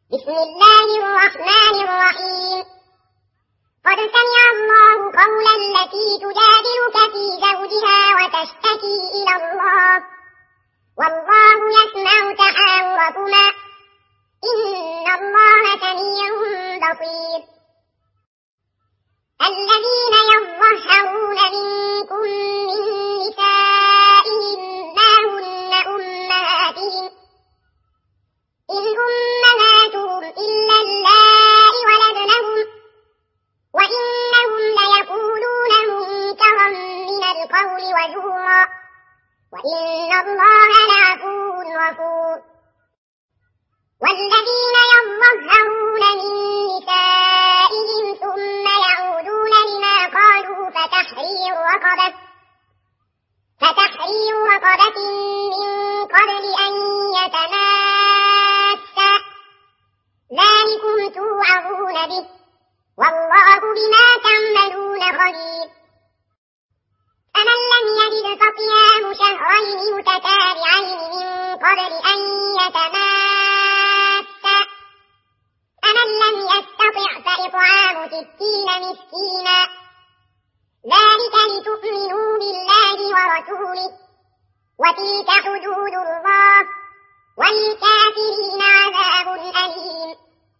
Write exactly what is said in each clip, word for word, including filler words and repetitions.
بسم الله الرحمن الرحيم. قد سمع الله قول التي تجادلك في زوجها وتشتكي إلى الله والله يسمع تحاوركما إن الله سميع بصير. الذين يظهرون منكم من نسائهم ما هن أمهاتهم إن أمهاتهم إلا اللائي ولدنهم وإنهم ليقولون منكرا من القول وزورا وإن الله لعفو غفور. والذين يظهرون من نسائهم ثم يعودون لما قالوا فتحرير رقبة فتحرير رقبة من قبل أن يتماسا ذلكم توعظون به والله بما تعملون خبير. فمن لم يجد فصيام شهرين متتابعين من قبل أن يتماسا فمن لم يستطع فإطعام ستين مسكينا ذلك لتؤمنوا بالله ورسوله وتلك حدود الله وللكافرين عذاب أليم.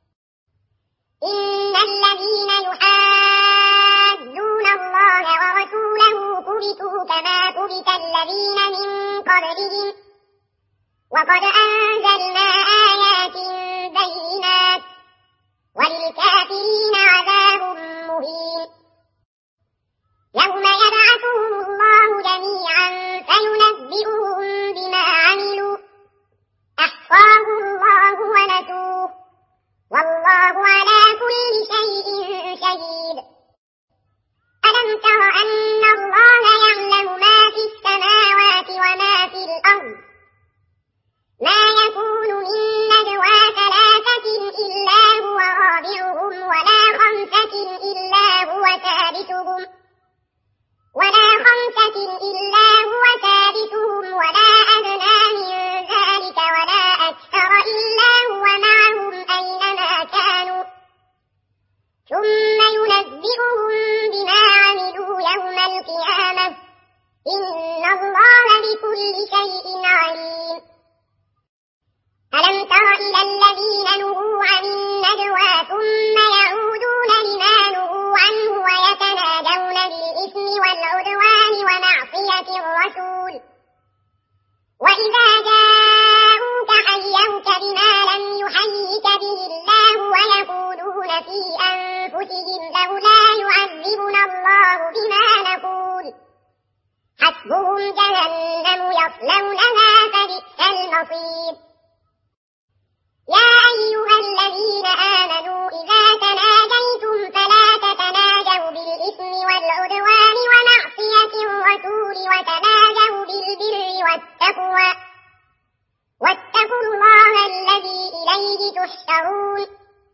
إن الذين يحادون الله ورسوله كبتوا كما كبت الذين من قبلهم وقد أنزلنا آيات بينات وللكافرين عذاب مهين. يوم يبعثهم الله جميعا فينبئهم بما عملوا أحصاه الله ونسوه والله على كل شيء شهيد. ألم تر أن الله يعلم ما في السماوات وما في الأرض ما يكون من نجوى ثلاثة إلا هو رابعهم ولا خمسة إلا هو سادسهم ولا خمسة إلا هو سادسهم ولا أدنى من ذلك ولا أكثر إلا هو معهم أينما كانوا ثم ينبئهم بما عملوا يوم القيامة إن الله بكل شيء عليم. ألم تر إلى الذين نهوا عن النجوى ثم يعودون لما نهوا عنه ويتناجون بالإثم والعدوان ومعصية الرسول وإذا جاءوك حيوك بما لم يحيك به الله ويقولون في أنفسهم لولا يعذبنا الله بما نقول حسبهم جهنم يصلونها فبئس المصير. يا أيها الذين آمنوا إذا تناجيتم فلا تتناجوا بالإثم والعدوان ومعصية الرسول وتناجوا بالبر والتقوى واتقوا الله الذي إليه تحشرون.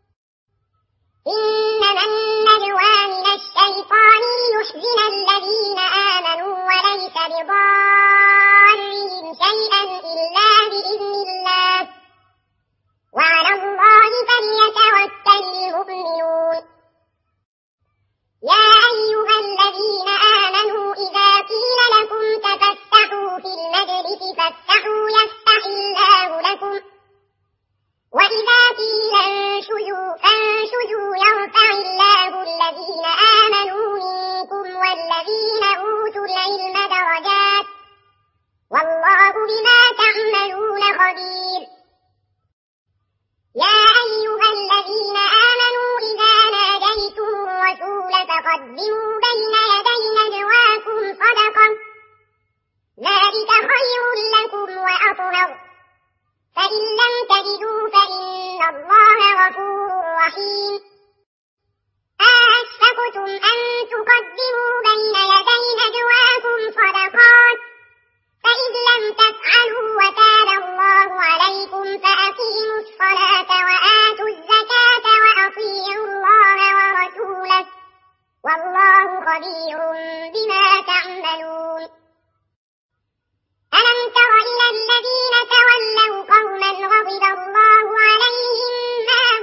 إنما النجوى من الشيطان ليحزن الذين آمنوا وليس بضارهم شيئا إلا بإذن الله وعلى الله فليتوكل المؤمنون. يا أيها الذين آمنوا إذا قيل لكم تفسحوا في المجلس فافسحوا يفسح الله لكم وإذا قيل انشزوا فانشزوا يرفع الله الذين آمنوا منكم والذين أوتوا العلم درجات والله بما تعملون خبير. يا أيها الذين آمنوا إذا ناجيتم الرسول فقدموا بين يدي نجواكم صدقة ذلك خير لكم وأطهر فإن لم تجدوا فإن الله غفور رحيم. أأشفقتم أن تقدموا بين يدي نجواكم صدقات فإذ لم تفعلوا وتاب الله عليكم فأقيموا الصلاة وآتوا الزكاة وأطيعوا الله ورسوله والله خبير بما تعملون. ألم تر إلى الذين تولوا قوما غضب الله عليهم ما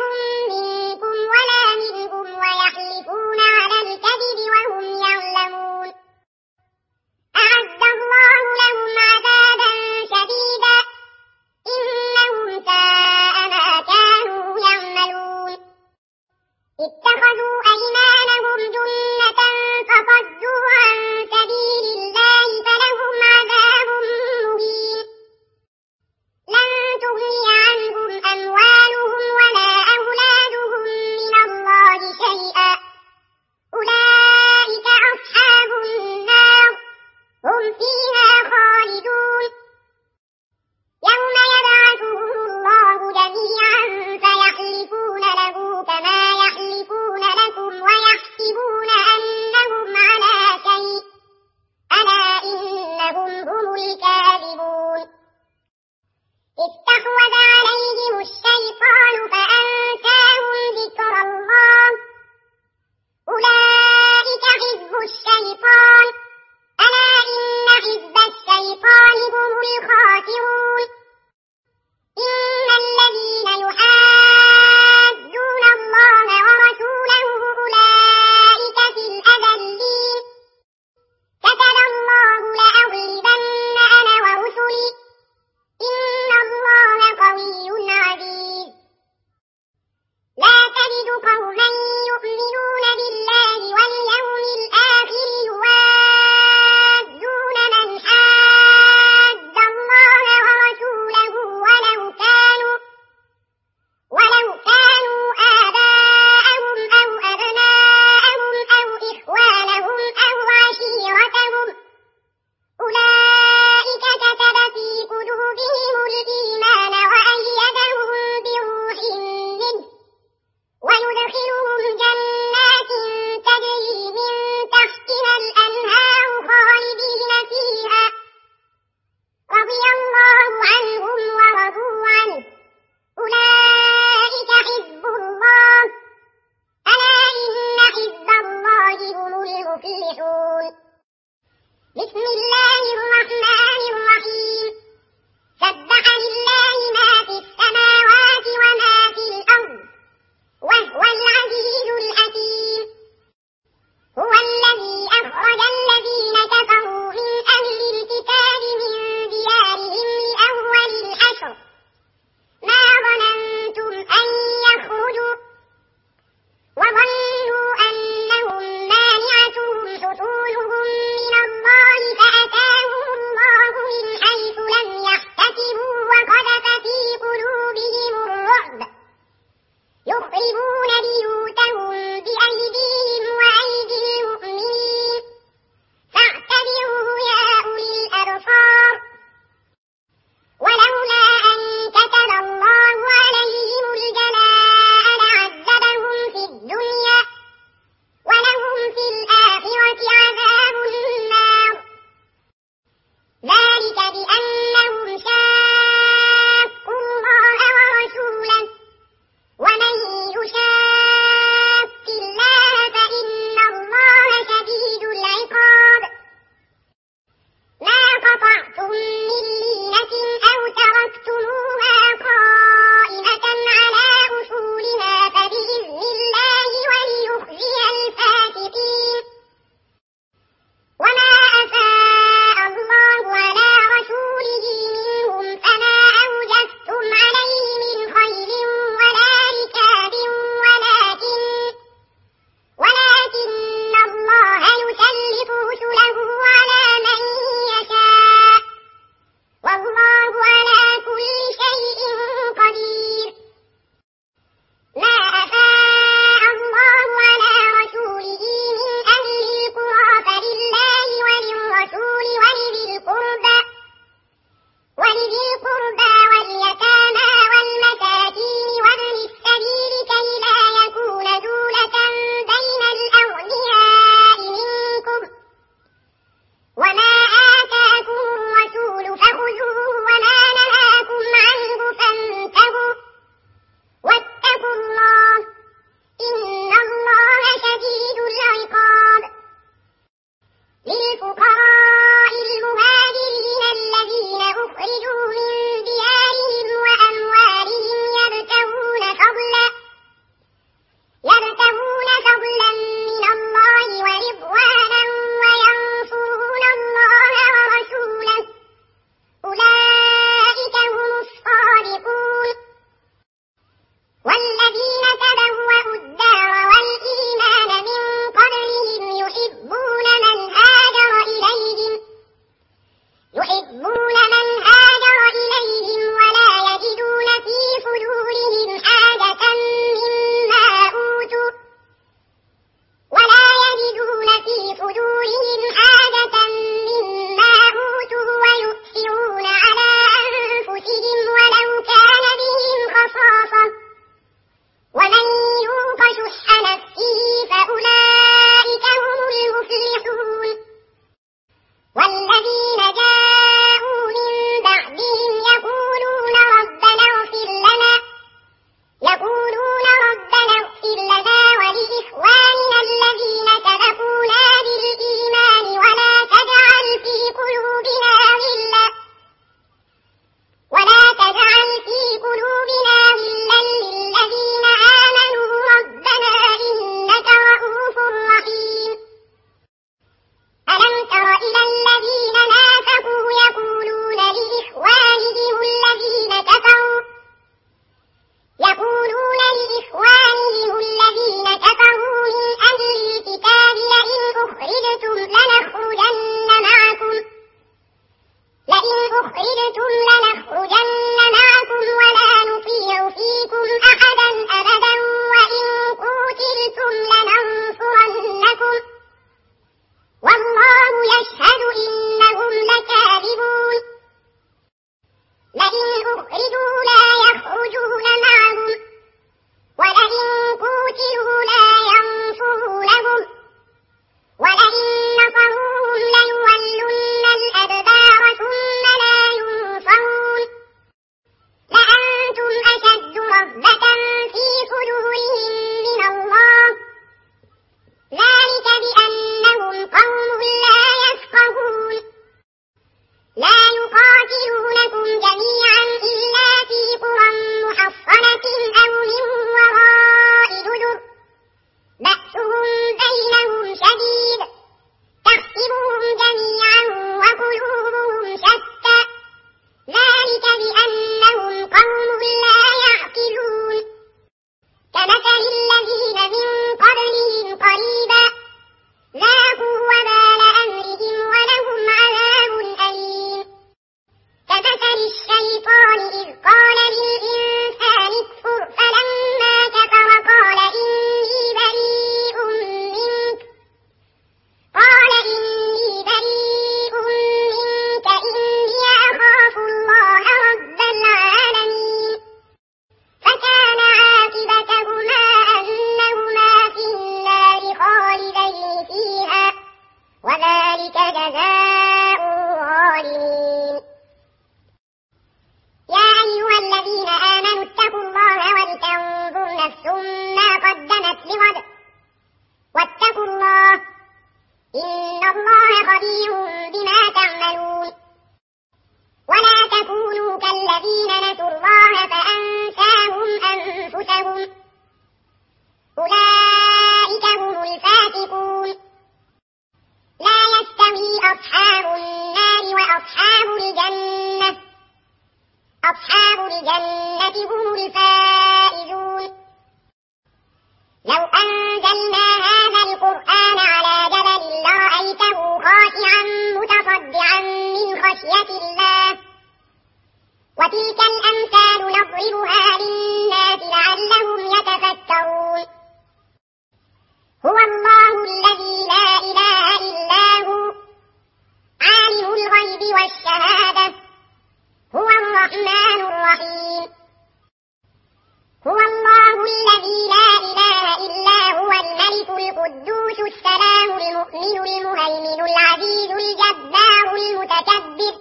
أولئك هم الفاسقون. لا يستوي أصحاب النار وأصحاب الجنة أصحاب الجنة هم الفائزون. لو أنزلنا هذا القرآن على جبل لرأيته خاشعا متصدعا من خشية الله. وتلك الأمثال نضربها للناس لعلهم يتفكرون. هو الله الذي لا إله إلا هو عالم الغيب والشهادة هو الرحمن الرحيم. هو الله الذي لا إله إلا هو الملك القدوس السلام المؤمن المهيمن العزيز الجبار المتكبر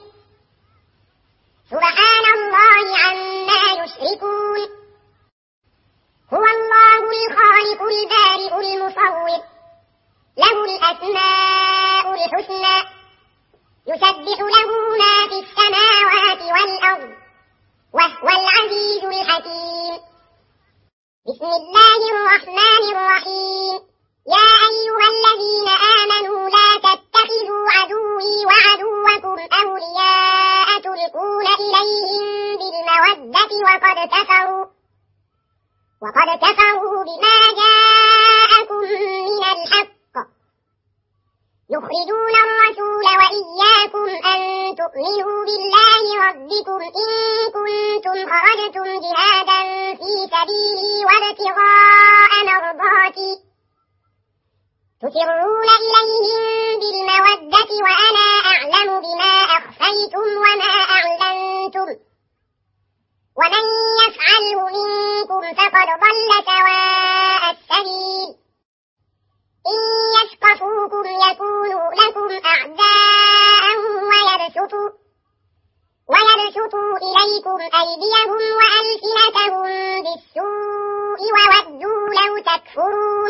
سبحان الله عما يشركون. هو الله الخالق البارئ المصور له الأسماء الحسنى يسبح له ما في السماوات والأرض وهو العزيز الحكيم. بسم الله الرحمن الرحيم. يا أيها الذين آمنوا لا تتخذوا عدوي وعدوكم أولياء تلقون إليهم بالمودة وقد كفروا وقد كفروا بما جاءكم من الحق يخرجون الرسول وإياكم أن تؤمنوا بالله ربكم إن كنتم خرجتم جهادا في سبيلي وابتغاء مرضاتي تسرون إليهم بالمودة وأنا أعلم بما أخفيتم وما أعلنتم ومن يفعله منكم فقد ضل سواء السبيل. إن يثقفوكم يكونوا لكم أعداء ويبسطوا ويبسطوا إليكم أيديهم وألسنتهم بالسوء وودوا لو تكفرون.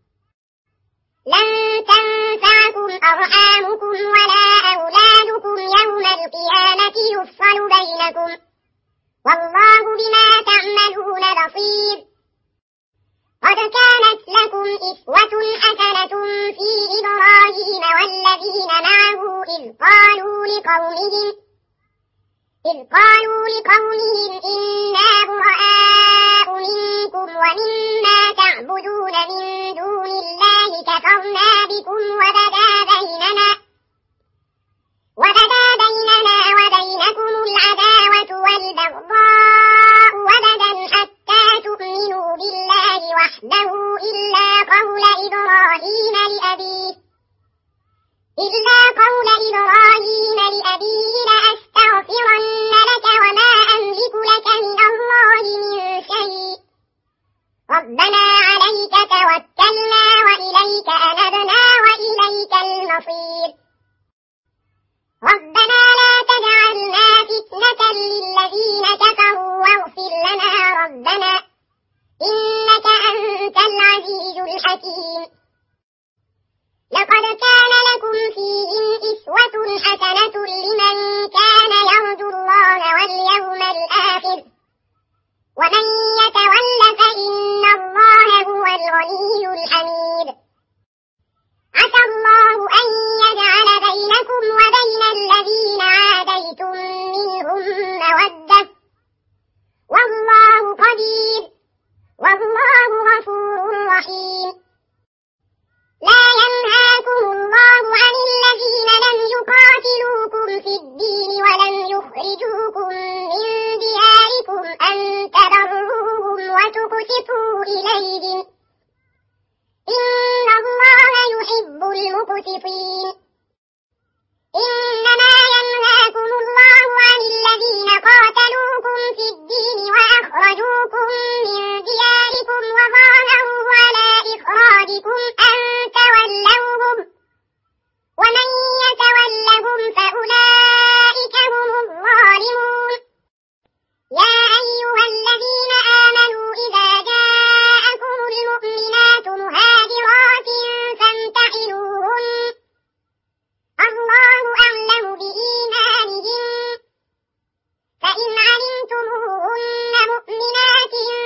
لن تنفعكم أرحامكم ولا أولادكم يوم القيامة يفصل بينكم والله بما تعملون بصير. قد كانت لكم إسوة حسنة في إبراهيم والذين معه إذ قالوا لقومهم إذ قالوا لقومهم إنا براء منكم ومما تعبدون من دون الله كفرنا بكم وبدا بيننا وبدا بيننا وبينكم العداوة والبغضاء وبدا حتى تؤمنوا بالله وحده إلا قول إبراهيم لأبيه إلا قول إبراهيم لأبيه لأستغفرن لك وما أملك لك من الله من شيء ربنا عليك توكلنا وإليك أنبنا وإليك المصير. ربنا لا تجعلنا فتنة للذين كفروا واغفر لنا ربنا إنك أنت العزيز الحكيم. لقد كان لكم فيهم إسوة حسنة لمن كان يرجو الله واليوم الآخر ومن يتول فإن الله هو الغني الحميد. عسى الله أن يجعل بينكم وبين الذين عاديتم منهم مودة والله قدير والله غفور رحيم. لا ينهاكم الله عن الذين لم يقاتلوكم في الدين ولم يخرجوكم من دياركم أن تبروهم وتقسطوا إليهم إن الله يحب المقسطين. إنما ينهاكم الله عن الذين قاتلوكم في الدين وأخرجوكم من دياركم وظاهروا على إخراجكم أن تولوهم ومن يتولهم فأولئك هم الظالمون. يا أيها الذين آمنوا إذا جاءكم المؤمنات مهاجرات فامتحنوهن الله أعلم بإيمانهن فإن علمتموهن مؤمنات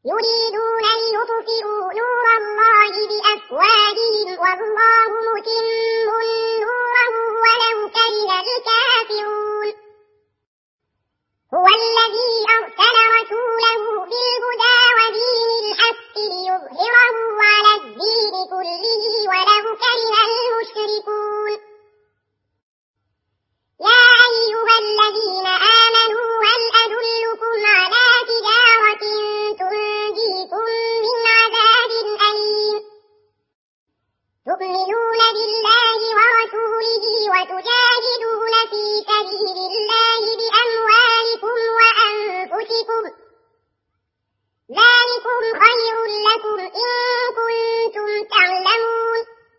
يريدون ليطفئوا نور الله بأفواههم والله متم نوره ولو كره الكافرون هو الذي أرسل رسوله بالهدى ودين الحق ليظهره على الدين كله ولو كره المشركون يا أيها الذين آمنوا هل أدلكم على تجارة تنجيكم من عذاب أليم تؤمنون بالله ورسوله وتجاهدون في سبيل الله بأموالكم وأنفسكم ذلكم خير لكم إن كنتم تعلمون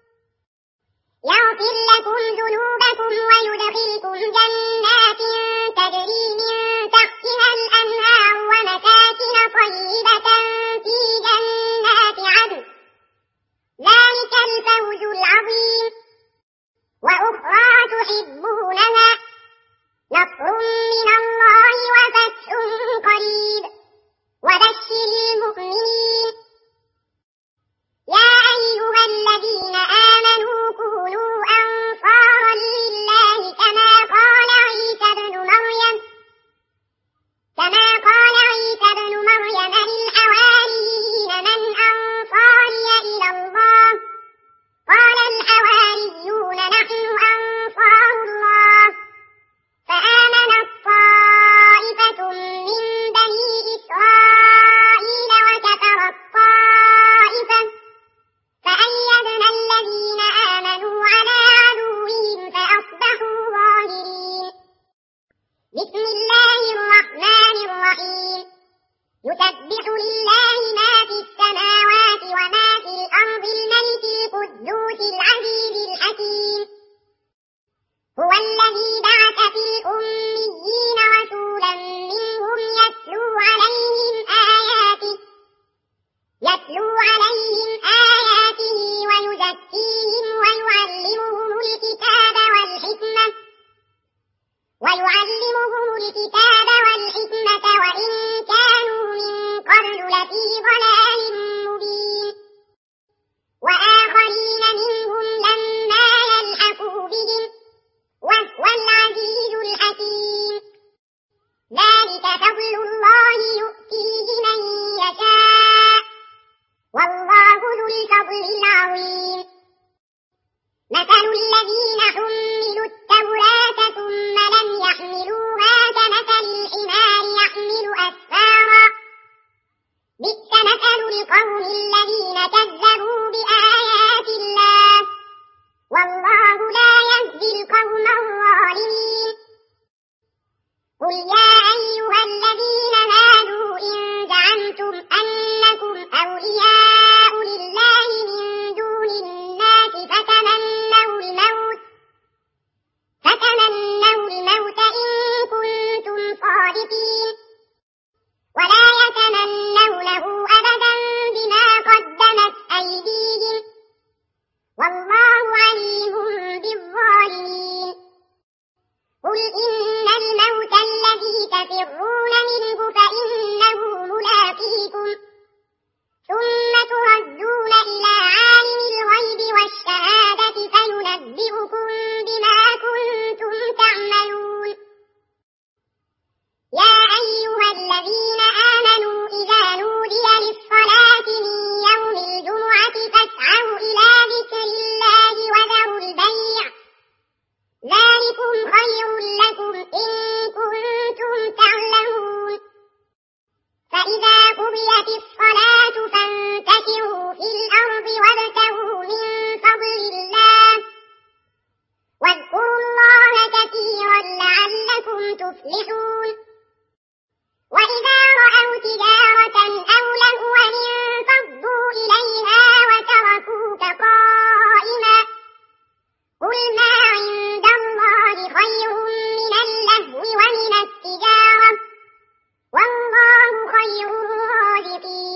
يغفر لكم ذنوبكم ويدخلكم جنات تجري من تحتها الأنهار ومساكن طيبة في جنات عدن ذلك الفوز العظيم وأخرى تحبونها نصر من الله وفتح قريب وبشر المؤمنين يا أيها الذين آمنوا كونوا أنصارا لله كما قال عيسى ابن مريم كما قال عيسى ابن مريم للحواريين من أنصاري إلى الله قال الحواريون نحن أنصار الله فآمنت طائفة من بني إسرائيل وكفرت طائفة فأيدنا الذين آمنوا على عدوهم فأصبحوا ظاهرين بسم الله الرحمن الرحيم يسبح لله ما في السماوات وما في الأرض الملك القدوس العزيز الحكيم هو الذي بعث في الأميين رسولا منهم يتلو عليهم آياته يتلو عليهم آياته ويزكيهم ويعلمهم الكتاب والحكمة ويعلمهم الكتاب والحكمة وإن كانوا من قبل لفي ضلال مبين وآخرين منهم لما يلحقوا بهم وهو العزيز الحكيم ذلك فضل الله يؤتيه من يشاء والله ذو الفضل العظيم مثل الذين حملوا التوراة ثم لم يحملوها كمثل الحمار يحمل أسفارا بئس مثل القوم الذين كذبوا بآيات الله والله لا يهدي القوم الظالمين قل يا أيها الذين هادوا إن زعمتم أنكم أولياء لله من دون الناس فتمنوا الموت فتمنوا الموت إن كنتم صادقين ولا يتمنونه أبدا بما قدمت أيديهم والله عليم بالظالمين قل إن الموت الذي تفرون منه فإنه ملاقيكم ثم تردون إلى عالم الغيب والشهادة فينبئكم بما كنتم تعملون يا أيها الذين آمنوا إذا نودي للصلاة من يوم الجمعة فاسعوا إلى ذكر الله وذروا البيع ذلكم خير لكم إن كنتم تعلمون فإذا قضيت الصلاة فانتشروا في الأرض وابتغوا من فضل الله واذكروا الله كثيرا لعلكم تفلحون وإذا رأوا تجارة أو لهوا انفضوا إليها وتركوك قائما قل ما عند الله خير من اللهو ومن التجارة والله خير الرازقين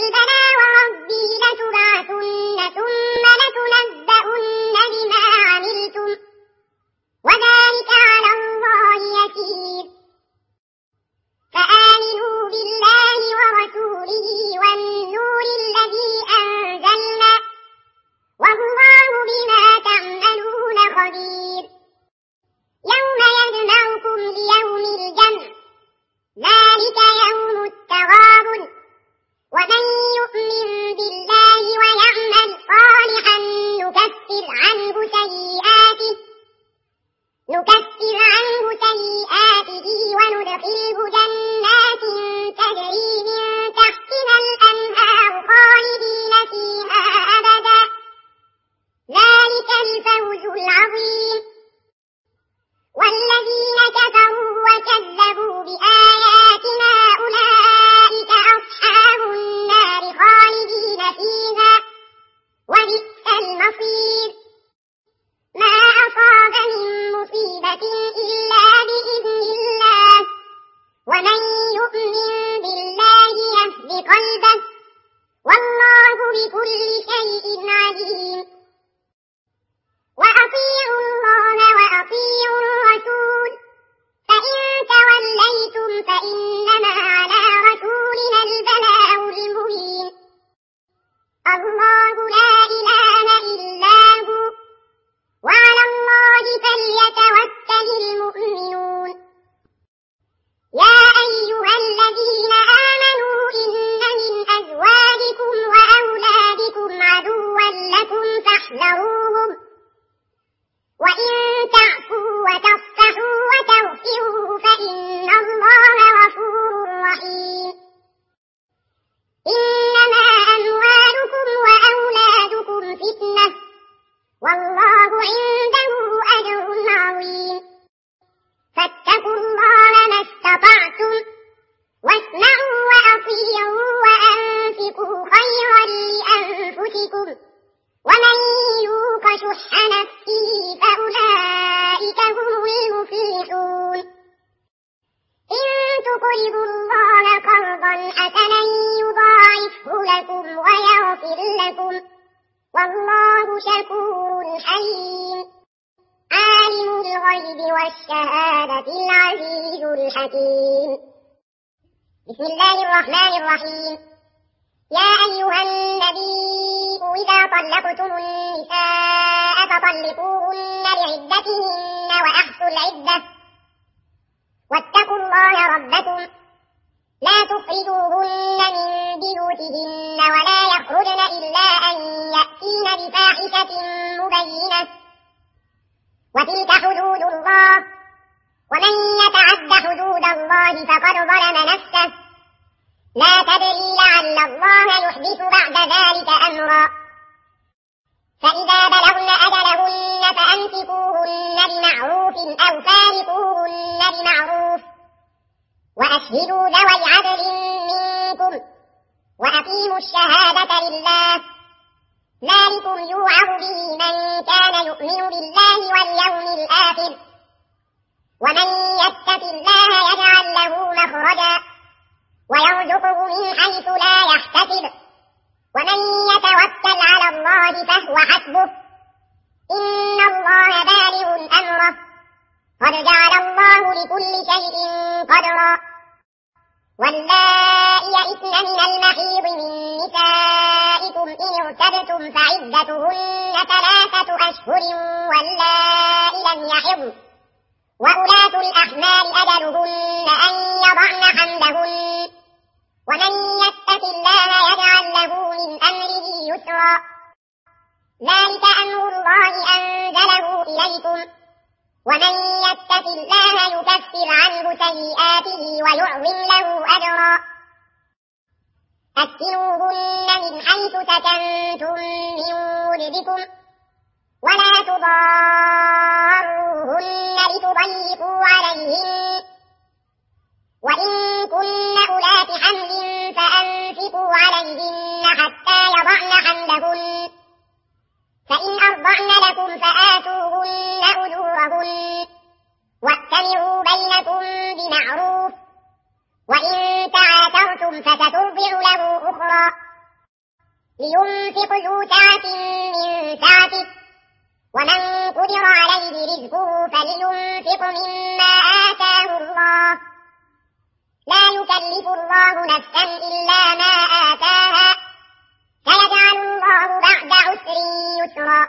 بلى وربي لتبعثن ثم لتنبؤن بما عملتم وذلك على الله يسير فآمنوا بالله ورسوله والنور الذي أنزلنا والله بما تعملون خبير يوم يجمعكم ليوم الجمع ذلك يوم التغابن ومن يؤمن بالله ويعمل صالحا نكفر عنه سيئاته نكفر عنه سيئاته وندخله جنات تجري من تحتها الأنهار خالدين فيها أبدا ذلك الفوز العظيم والذين كفروا وكذبوا بآياتنا أولئك أصحاب النار خالدين فيها وبئس المصير ما أصاب من مصيبة إلا بإذن الله ومن يؤمن بالله يهد قلبه والله بكل شيء عليم وأطيعوا الله وأطيعوا الرسول فإن توليتم فإنما على رسولنا البلاغ المبين الله لا إله إلا هو وعلى الله فليتوكل المؤمنون يا أيها الذين آمنوا إن من أزواجكم وأولادكم عدوا لكم فاحذروهم وإن تعفوا وتصفحوا وتغفروا فإن الله غفور رحيم إنما أموالكم وأولادكم فتنة والله عنده أجر عظيم فاتقوا الله ما استطعتم واسمعوا وأطيعوا وأنفقوا خيرا لأنفسكم ومن يوق شح نفسه فأولئك هم المفلحون إن تقرضوا الله قرضا حسنا يضاعفه لكم ويغفر لكم والله شكور حليم عالم الغيب والشهادة العزيز الحكيم بسم الله الرحمن الرحيم يا أيها النبي إذا طلقتم النساء فطلقوهن لعدتهن وأحصوا العدة واتقوا الله ربكم لا تخرجوهن من بيوتهن ولا يخرجن إلا أن يأتين بفاحشة مبينة وتلك حدود الله ومن يتعد حدود الله فقد ظلم نفسه لا تدري لعل الله يحدث بعد ذلك أمرا فإذا بلغن أجلهن فأمسكوهن بمعروف أو فارقوهن بمعروف وأشهدوا ذوي عدل منكم وأقيموا الشهادة لله ذلكم يوعظ به من كان يؤمن بالله واليوم الآخر ومن يتق الله يجعل له مخرجا ويرزقه من حيث لا يحتسب ومن يتوكل على الله فهو حسبه إن الله بالغ أمره قد جعل الله لكل شيء قدرا واللائي يئسن من المحيض من نسائكم إن ارتبتم فعدتهن ثلاثة أشهر واللائي لم يحضن وأولاة الأحمال أجلهن أن يضعن حملهن ومن يتق الله يجعل له من أمره يسرا ذلك أمر الله أنزله إليكم ومن يتق الله يكفر عنه سيئاته ويعظم له أجرا أسكنوهن من حيث سكنتم من وجدكم ولا تضاروهن لتضيقوا عليهن وإن كن أولات حمل فأنفقوا عليهن حتى يضعن حملهن فإن أرضعن لكم فآتوهن أجورهن واعتمروا بينكم بمعروف وإن تعاثرتم فسترضع له أخرى لينفق ذو سعة من سعته ومن قدر عليه رزقه فلينفق مما آتاه الله لا يكلف الله نفسا إلا ما آتاها سيجعل الله بعد عسر يسرا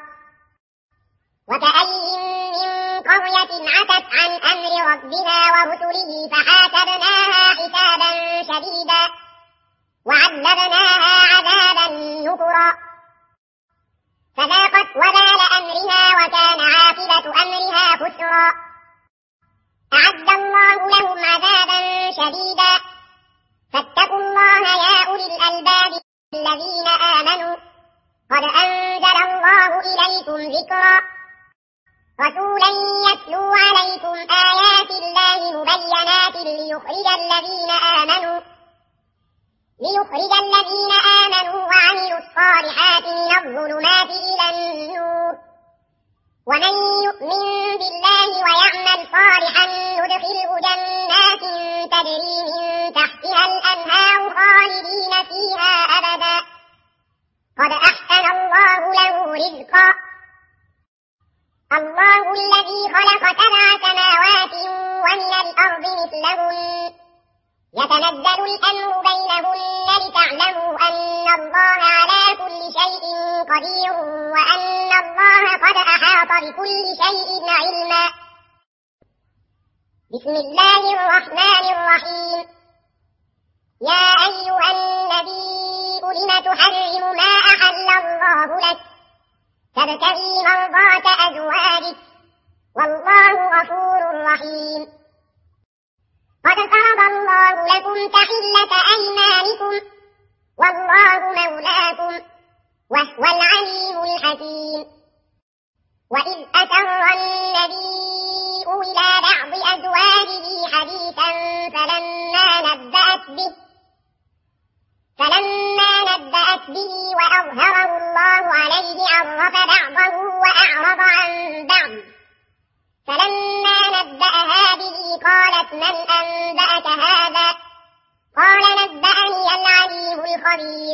وكأي من قرية عتت عن أمر ربها ورسله فحاسبناها حسابا شديدا وعذبناها عذابا نكرا فذاقت وبال أمرها وكان عاقبة أمرها خسرا أعد الله لهم عذابا شديدا فاتقوا الله يا أولي الألباب الذين آمنوا قد أنزل الله إليكم ذكرا رسولا يتلو عليكم آيات الله مبينات ليخرج الذين آمنوا ليخرج الذين آمنوا وعملوا الصالحات من الظلمات إلى النور ومن يؤمن بالله ويعمل صالحا ندخله جنات تجري من تحتها الأنهار خالدين فيها أبدا قد أحسن الله له رزقا الله الذي خلق سبع سماوات ومن الأرض مثلهن يتنزل الأمر بينهن لتعلموا أن الله على كل شيء قدير وأن الله قد أحاط بكل شيء علما بسم الله الرحمن الرحيم يا أيها النبي لم تحرم ما أحل الله لك تبتغي مرضات أزواجك والله غفور رحيم قد فرض الله لكم تحلة أيمانكم والله مولاكم وهو العليم الحكيم وإذ أسر النبي إلى بعض أزواجه حديثا فلما نبأت به فلما نبأت به وأظهره الله عليه عرف بعضه وأعرض عن بعض فلما نبأها به قالت من أنبأك هذا قال نبأني العليم الخبير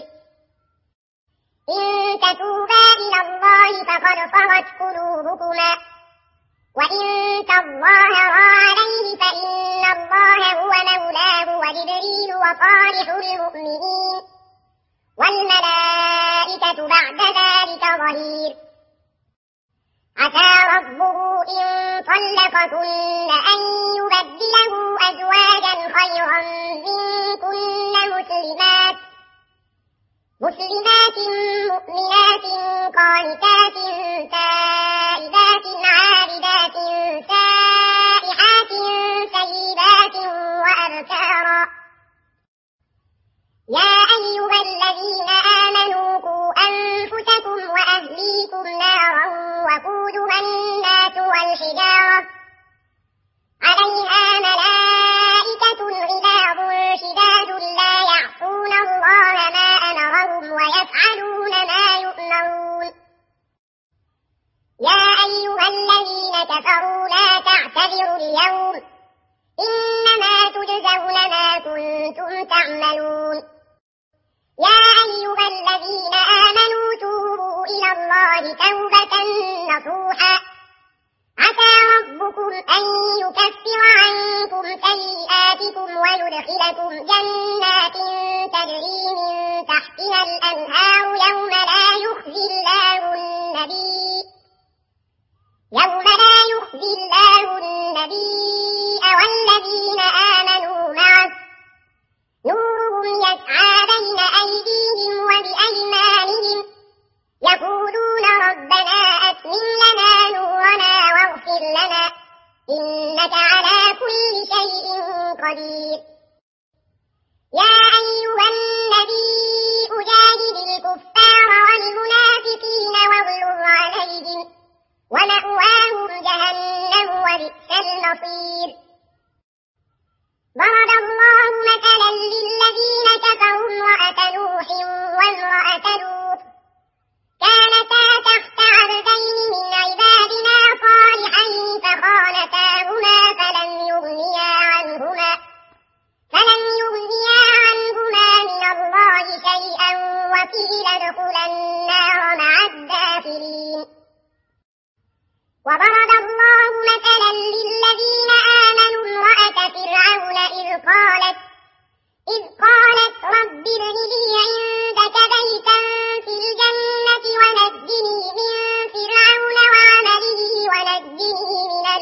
إن تتوبا إلى الله فقد صغت قلوبكما وإن تظاهرا عليه فإن الله هو مولاه وجبريل وصالح المؤمنين والملائكة بعد ذلك ظهير عسى ربه إن طلقكن أن يبدله أزواجا خيرا منكن مسلمات مسلمات مؤمنات قانتات تائبات عابدات سائحات سيبات وأبكارا يا أيها الذين آمنوا قوا أنفسكم وأهليكم نارا وقودها الناس والحجارة عليها ملائكة غلاظ شداد لا يعصون الله ما أمرهم ويفعلون ما يؤمرون يا أيها الذين كفروا لا تعتذروا اليوم إنما تجزون ما كنتم تعملون يا أيها الذين آمنوا توبوا إلى الله توبة نصوحا عسى ربكم أن يكفر عنكم سيئاتكم ويدخلكم جنات تجري من تحتها الأنهار يوم لا يخزي الله النبي يوم لا يخزي الله النبي والذين آمنوا معه نورهم يسعى بين أيديهم وبأيمانهم يقولون ربنا أتمم لنا نورنا واغفر لنا إنك على كل شيء قدير يا أيها النبي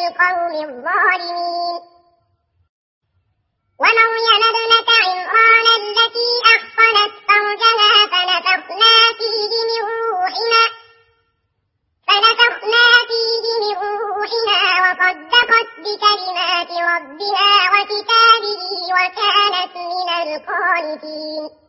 القوم الظالمين. ومريم ابنة عمران التي أحصنت فرجها فنفخنا فيه من روحنا فنفخنا فيه من روحنا وصدقت بكلمات ربها وكتابه وكانت من القانتين.